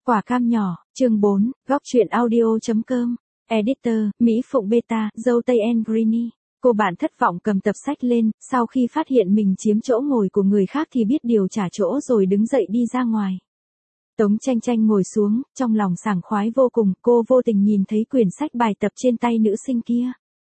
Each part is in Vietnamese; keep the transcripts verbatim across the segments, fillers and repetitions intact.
Quả cam nhỏ, chương bốn, góc truyện audio chấm com. Editor, Mỹ Phụng Beta, dâu tây and Greeny. Cô bạn thất vọng cầm tập sách lên, sau khi phát hiện mình chiếm chỗ ngồi của người khác thì biết điều trả chỗ rồi đứng dậy đi ra ngoài. Tống Chanh Chanh ngồi xuống, trong lòng sảng khoái vô cùng, cô vô tình nhìn thấy quyển sách bài tập trên tay nữ sinh kia.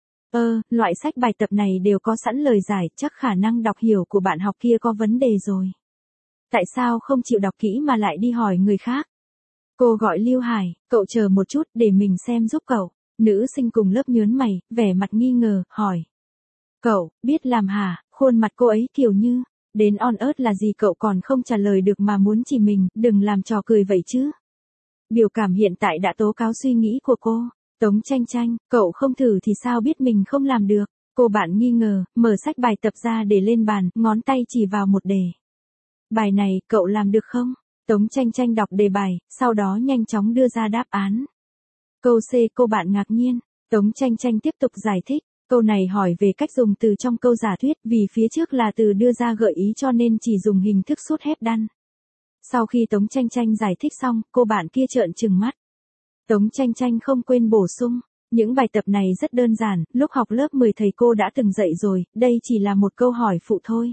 Ơ, loại sách bài tập này đều có sẵn lời giải, chắc khả năng đọc hiểu của bạn học kia có vấn đề rồi. Tại sao không chịu đọc kỹ mà lại đi hỏi người khác? Cô gọi Lưu Hải, cậu chờ một chút để mình xem giúp cậu. Nữ sinh cùng lớp nhớn mày, vẻ mặt nghi ngờ, hỏi. Cậu, biết làm hả? Khuôn mặt cô ấy kiểu như, đến on ớt là gì cậu còn không trả lời được mà muốn chỉ mình, đừng làm trò cười vậy chứ. Biểu cảm hiện tại đã tố cáo suy nghĩ của cô. Tống Chanh Chanh, cậu không thử thì sao biết mình không làm được. Cô bạn nghi ngờ, mở sách bài tập ra để lên bàn, ngón tay chỉ vào một đề. Bài này, cậu làm được không? Tống Chanh Chanh đọc đề bài, sau đó nhanh chóng đưa ra đáp án. Câu C, cô bạn ngạc nhiên. Tống Chanh Chanh tiếp tục giải thích. Câu này hỏi về cách dùng từ trong câu giả thuyết, vì phía trước là từ đưa ra gợi ý cho nên chỉ dùng hình thức sút hép đan. Sau khi Tống Chanh Chanh giải thích xong, cô bạn kia trợn trừng mắt. Tống Chanh Chanh không quên bổ sung. Những bài tập này rất đơn giản, lúc học lớp mười thầy cô đã từng dạy rồi, đây chỉ là một câu hỏi phụ thôi.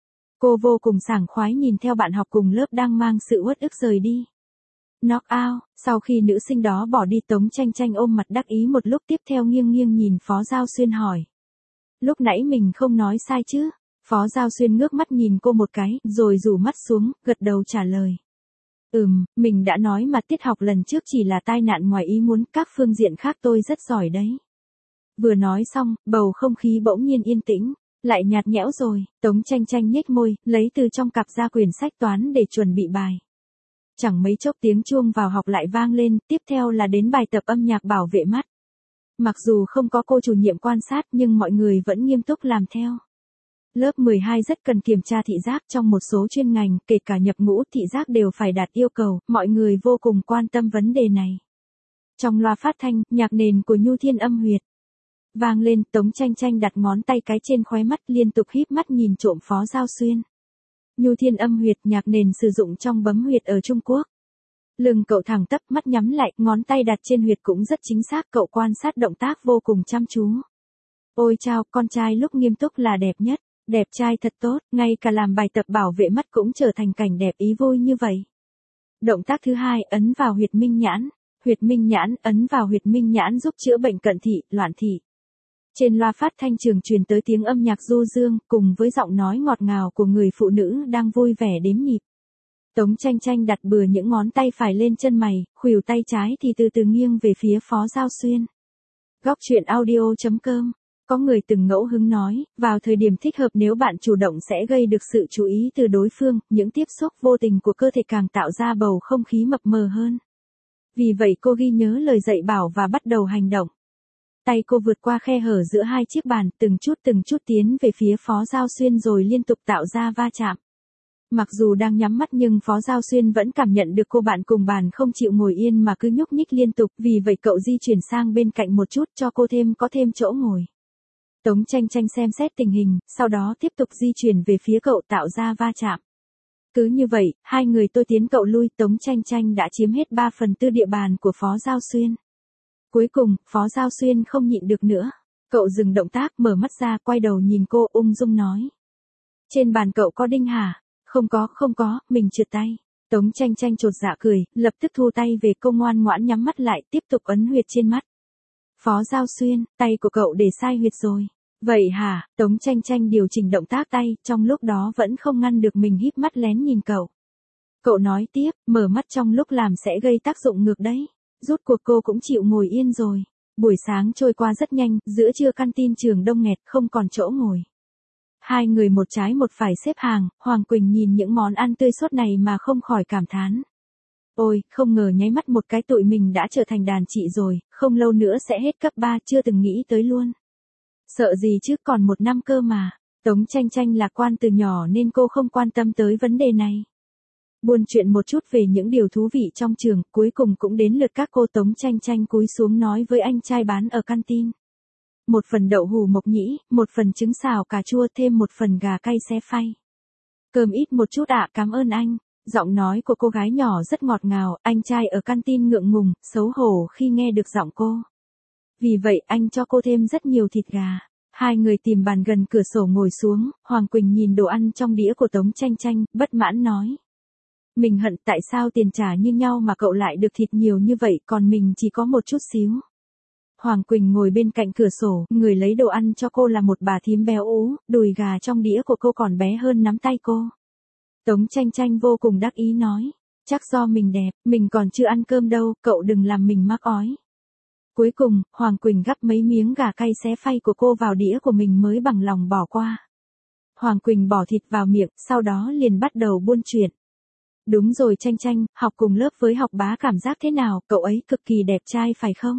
Cô vô cùng sảng khoái nhìn theo bạn học cùng lớp đang mang sự uất ức rời đi. Knock out, sau khi nữ sinh đó bỏ đi Tống Chanh Chanh ôm mặt đắc ý một lúc tiếp theo nghiêng nghiêng nhìn Phó Giao Xuyên hỏi. Lúc nãy mình không nói sai chứ? Phó Giao Xuyên ngước mắt nhìn cô một cái, rồi rủ mắt xuống, gật đầu trả lời. Ừm, mình đã nói mà tiết học lần trước chỉ là tai nạn ngoài ý muốn, các phương diện khác tôi rất giỏi đấy. Vừa nói xong, bầu không khí bỗng nhiên yên tĩnh. Lại nhạt nhẽo rồi, Tống Chanh Chanh nhếch môi, lấy từ trong cặp ra quyển sách toán để chuẩn bị bài. Chẳng mấy chốc tiếng chuông vào học lại vang lên, tiếp theo là đến bài tập âm nhạc bảo vệ mắt. Mặc dù không có cô chủ nhiệm quan sát nhưng mọi người vẫn nghiêm túc làm theo. Lớp mười hai rất cần kiểm tra thị giác trong một số chuyên ngành, kể cả nhập ngũ thị giác đều phải đạt yêu cầu, mọi người vô cùng quan tâm vấn đề này. Trong loa phát thanh, nhạc nền của Nhu Thiên Âm Huyệt vang lên, Tống Chanh Chanh đặt ngón tay cái trên khóe mắt liên tục híp mắt nhìn trộm Phó Giao Xuyên. Nhu Thiên Âm Huyệt, nhạc nền sử dụng trong bấm huyệt ở Trung Quốc. Lưng cậu thẳng tắp, mắt nhắm lại, ngón tay đặt trên huyệt cũng rất chính xác, cậu quan sát động tác vô cùng chăm chú. Ôi chao, con trai lúc nghiêm túc là đẹp nhất, đẹp trai thật tốt, ngay cả làm bài tập bảo vệ mắt cũng trở thành cảnh đẹp ý vui như vậy. Động tác thứ hai, ấn vào huyệt minh nhãn. Huyệt minh nhãn, ấn vào huyệt minh nhãn giúp chữa bệnh cận thị, loạn thị. Trên loa phát thanh trường truyền tới tiếng âm nhạc du dương, cùng với giọng nói ngọt ngào của người phụ nữ đang vui vẻ đếm nhịp. Tống Chanh Chanh đặt bừa những ngón tay phải lên chân mày, khuỷu tay trái thì từ từ nghiêng về phía Phó Giao Xuyên. Góc truyện audio chấm com. Có người từng ngẫu hứng nói, vào thời điểm thích hợp nếu bạn chủ động sẽ gây được sự chú ý từ đối phương, những tiếp xúc vô tình của cơ thể càng tạo ra bầu không khí mập mờ hơn. Vì vậy cô ghi nhớ lời dạy bảo và bắt đầu hành động. Tay cô vượt qua khe hở giữa hai chiếc bàn, từng chút từng chút tiến về phía Phó Giao Xuyên rồi liên tục tạo ra va chạm. Mặc dù đang nhắm mắt nhưng Phó Giao Xuyên vẫn cảm nhận được cô bạn cùng bàn không chịu ngồi yên mà cứ nhúc nhích liên tục, vì vậy cậu di chuyển sang bên cạnh một chút cho cô thêm có thêm chỗ ngồi. Tống Chanh Chanh xem xét tình hình, sau đó tiếp tục di chuyển về phía cậu tạo ra va chạm. Cứ như vậy, hai người tôi tiến cậu lui, Tống Chanh Chanh đã chiếm hết ba phần tư địa bàn của Phó Giao Xuyên. Cuối cùng, Phó Giao Xuyên không nhịn được nữa. Cậu dừng động tác, mở mắt ra, quay đầu nhìn cô, ung dung nói. Trên bàn cậu có đinh hả? Không có, không có, mình trượt tay. Tống Chanh Chanh chột dạ cười, lập tức thu tay về, cô ngoan ngoãn nhắm mắt lại, tiếp tục ấn huyệt trên mắt. Phó Giao Xuyên, tay của cậu để sai huyệt rồi. Vậy hả? Tống Chanh Chanh điều chỉnh động tác tay, trong lúc đó vẫn không ngăn được mình híp mắt lén nhìn cậu. Cậu nói tiếp, mở mắt trong lúc làm sẽ gây tác dụng ngược đấy. Rút cuộc cô cũng chịu ngồi yên rồi. Buổi sáng trôi qua rất nhanh, giữa trưa căn tin trường đông nghẹt, không còn chỗ ngồi. Hai người một trái một phải xếp hàng, Hoàng Quỳnh nhìn những món ăn tươi sốt này mà không khỏi cảm thán. Ôi, không ngờ nháy mắt một cái tụi mình đã trở thành đàn chị rồi, không lâu nữa sẽ hết cấp ba, chưa từng nghĩ tới luôn. Sợ gì chứ, còn một năm cơ mà. Tống Chanh Chanh lạc quan từ nhỏ nên cô không quan tâm tới vấn đề này. Buôn chuyện một chút về những điều thú vị trong trường, cuối cùng cũng đến lượt các cô. Tống Chanh Chanh cúi xuống nói với anh trai bán ở canteen. Một phần đậu hủ mộc nhĩ, một phần trứng xào cà chua, thêm một phần gà cay xé phay. Cơm ít một chút ạ, cảm ơn anh. Giọng nói của cô gái nhỏ rất ngọt ngào, anh trai ở canteen ngượng ngùng, xấu hổ khi nghe được giọng cô. Vì vậy anh cho cô thêm rất nhiều thịt gà. Hai người tìm bàn gần cửa sổ ngồi xuống, Hoàng Quỳnh nhìn đồ ăn trong đĩa của Tống Chanh Chanh, bất mãn nói. Mình hận tại sao tiền trả như nhau mà cậu lại được thịt nhiều như vậy còn mình chỉ có một chút xíu. Hoàng Quỳnh ngồi bên cạnh cửa sổ, người lấy đồ ăn cho cô là một bà thím béo ú, đùi gà trong đĩa của cô còn bé hơn nắm tay cô. Tống Chanh Chanh vô cùng đắc ý nói, chắc do mình đẹp, mình còn chưa ăn cơm đâu, cậu đừng làm mình mắc ói. Cuối cùng, Hoàng Quỳnh gắp mấy miếng gà cay xé phay của cô vào đĩa của mình mới bằng lòng bỏ qua. Hoàng Quỳnh bỏ thịt vào miệng, sau đó liền bắt đầu buôn chuyện. Đúng rồi Chanh Chanh, học cùng lớp với học bá cảm giác thế nào, cậu ấy cực kỳ đẹp trai phải không?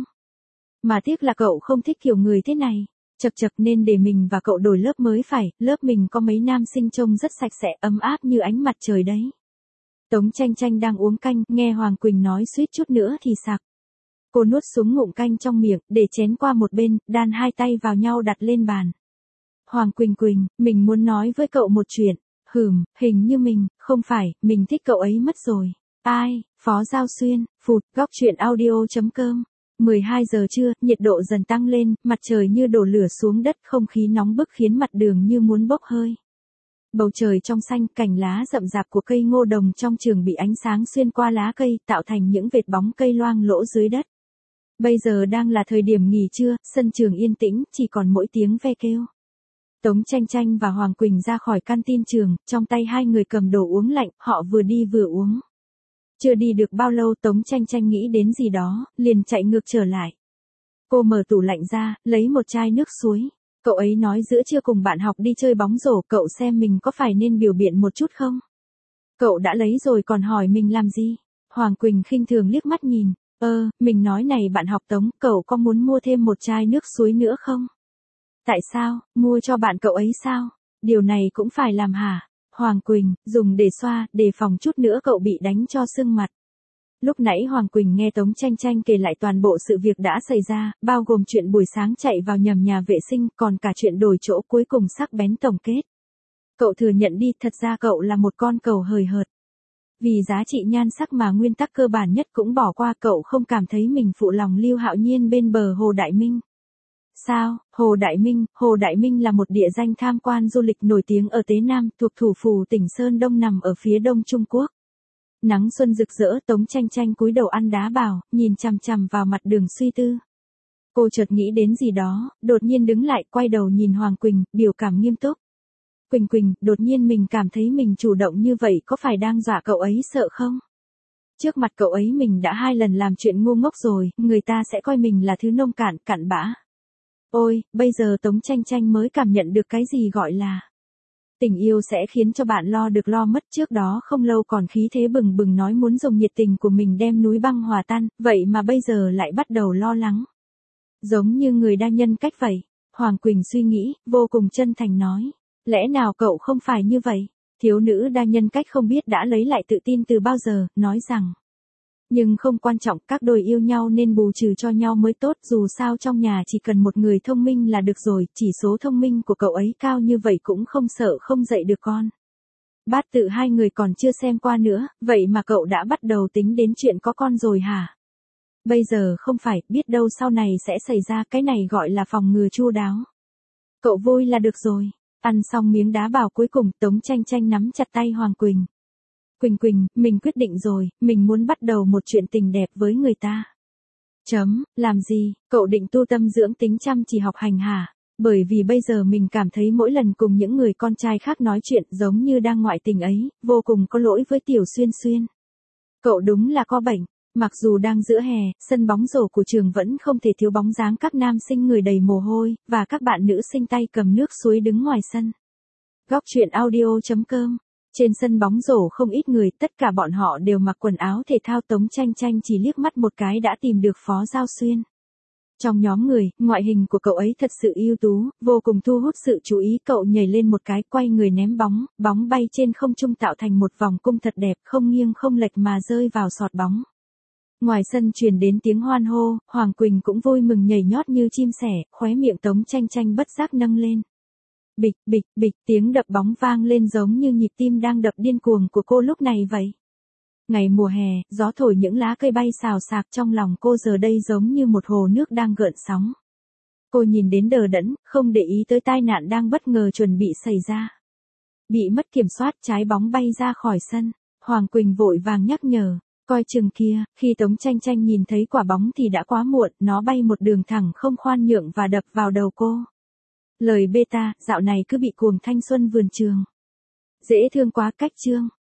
Mà tiếc là cậu không thích kiểu người thế này. Chật chật nên để mình và cậu đổi lớp mới phải, lớp mình có mấy nam sinh trông rất sạch sẽ ấm áp như ánh mặt trời đấy. Tống Chanh Chanh đang uống canh, nghe Hoàng Quỳnh nói suýt chút nữa thì sặc. Cô nuốt xuống ngụm canh trong miệng, để chén qua một bên, đan hai tay vào nhau đặt lên bàn. Hoàng Quỳnh Quỳnh, mình muốn nói với cậu một chuyện. Hừm, hình như mình, không phải, mình thích cậu ấy mất rồi. Ai, Phó Giao Xuyên, phụt, góc truyện audio chấm com. mười hai giờ trưa, nhiệt độ dần tăng lên, mặt trời như đổ lửa xuống đất, không khí nóng bức khiến mặt đường như muốn bốc hơi. Bầu trời trong xanh, cành lá rậm rạp của cây ngô đồng trong trường bị ánh sáng xuyên qua lá cây, tạo thành những vệt bóng cây loang lỗ dưới đất. Bây giờ đang là thời điểm nghỉ trưa, sân trường yên tĩnh, chỉ còn mỗi tiếng ve kêu. Tống Chanh Chanh và Hoàng Quỳnh ra khỏi canteen trường, trong tay hai người cầm đồ uống lạnh, họ vừa đi vừa uống. Chưa đi được bao lâu Tống Chanh Chanh nghĩ đến gì đó, liền chạy ngược trở lại. Cô mở tủ lạnh ra, lấy một chai nước suối. Cậu ấy nói giữa trưa cùng bạn học đi chơi bóng rổ, cậu xem mình có phải nên biểu biện một chút không? Cậu đã lấy rồi còn hỏi mình làm gì? Hoàng Quỳnh khinh thường liếc mắt nhìn. Ơ, mình nói này bạn học Tống, cậu có muốn mua thêm một chai nước suối nữa không? Tại sao, mua cho bạn cậu ấy sao? Điều này cũng phải làm hả? Hoàng Quỳnh, dùng để xoa, đề phòng chút nữa cậu bị đánh cho sưng mặt. Lúc nãy Hoàng Quỳnh nghe Tống Chanh Chanh kể lại toàn bộ sự việc đã xảy ra, bao gồm chuyện buổi sáng chạy vào nhầm nhà vệ sinh, còn cả chuyện đổi chỗ cuối cùng sắc bén tổng kết. Cậu thừa nhận đi, thật ra cậu là một con cẩu hời hợt. Vì giá trị nhan sắc mà nguyên tắc cơ bản nhất cũng bỏ qua, cậu không cảm thấy mình phụ lòng Lưu Hạo Nhiên bên bờ Hồ Đại Minh. Sao, Hồ Đại Minh, Hồ Đại Minh là một địa danh tham quan du lịch nổi tiếng ở Tế Nam, thuộc thủ phủ tỉnh Sơn Đông nằm ở phía đông Trung Quốc. Nắng xuân rực rỡ, Tống Chanh Chanh cúi đầu ăn đá bào, nhìn chằm chằm vào mặt đường suy tư. Cô chợt nghĩ đến gì đó, đột nhiên đứng lại, quay đầu nhìn Hoàng Quỳnh, biểu cảm nghiêm túc. Quỳnh Quỳnh, đột nhiên mình cảm thấy mình chủ động như vậy có phải đang dọa cậu ấy sợ không? Trước mặt cậu ấy mình đã hai lần làm chuyện ngu ngốc rồi, người ta sẽ coi mình là thứ nông cạn, cặn bã. Ôi, bây giờ Tống Chanh Chanh mới cảm nhận được cái gì gọi là tình yêu sẽ khiến cho bạn lo được lo mất. Trước đó không lâu còn khí thế bừng bừng nói muốn dùng nhiệt tình của mình đem núi băng hòa tan, vậy mà bây giờ lại bắt đầu lo lắng. Giống như người đa nhân cách vậy. Hoàng Quỳnh suy nghĩ, vô cùng chân thành nói. Lẽ nào cậu không phải như vậy? Thiếu nữ đa nhân cách không biết đã lấy lại tự tin từ bao giờ, nói rằng. Nhưng không quan trọng, các đôi yêu nhau nên bù trừ cho nhau mới tốt, dù sao trong nhà chỉ cần một người thông minh là được rồi, chỉ số thông minh của cậu ấy cao như vậy cũng không sợ không dạy được con. Bát tự hai người còn chưa xem qua nữa, vậy mà cậu đã bắt đầu tính đến chuyện có con rồi hả? Bây giờ không phải, biết đâu sau này sẽ xảy ra, cái này gọi là phòng ngừa chu đáo. Cậu vui là được rồi. Ăn xong miếng đá bào cuối cùng, Tống Chanh Chanh nắm chặt tay Hoàng Quỳnh. Quỳnh Quỳnh, mình quyết định rồi, mình muốn bắt đầu một chuyện tình đẹp với người ta. Chấm, làm gì, cậu định tu tâm dưỡng tính chăm chỉ học hành hả? Bởi vì bây giờ mình cảm thấy mỗi lần cùng những người con trai khác nói chuyện giống như đang ngoại tình ấy, vô cùng có lỗi với Tiểu Xuyên Xuyên. Cậu đúng là có bệnh. Mặc dù đang giữa hè, sân bóng rổ của trường vẫn không thể thiếu bóng dáng các nam sinh người đầy mồ hôi, và các bạn nữ sinh tay cầm nước suối đứng ngoài sân. Góc truyện audio chấm com. Trên sân bóng rổ không ít người, tất cả bọn họ đều mặc quần áo thể thao. Tống Chanh Chanh chỉ liếc mắt một cái đã tìm được Phó Giao Xuyên. Trong nhóm người, ngoại hình của cậu ấy thật sự ưu tú, vô cùng thu hút sự chú ý. Cậu nhảy lên một cái, quay người ném bóng, bóng bay trên không trung tạo thành một vòng cung thật đẹp, không nghiêng không lệch mà rơi vào sọt bóng. Ngoài sân truyền đến tiếng hoan hô, Hoàng Quỳnh cũng vui mừng nhảy nhót như chim sẻ, khóe miệng Tống Chanh Chanh bất giác nâng lên. Bịch, bịch, bịch, tiếng đập bóng vang lên giống như nhịp tim đang đập điên cuồng của cô lúc này vậy. Ngày mùa hè, gió thổi những lá cây bay xào xạc trong lòng cô giờ đây giống như một hồ nước đang gợn sóng. Cô nhìn đến đờ đẫn, không để ý tới tai nạn đang bất ngờ chuẩn bị xảy ra. Bị mất kiểm soát, trái bóng bay ra khỏi sân. Hoàng Quỳnh vội vàng nhắc nhở, coi chừng kia, khi Tống Tranh Tranh nhìn thấy quả bóng thì đã quá muộn, nó bay một đường thẳng không khoan nhượng và đập vào đầu cô. Lời beta, dạo này cứ bị cuồng thanh xuân vườn trường. Dễ thương quá cách chương.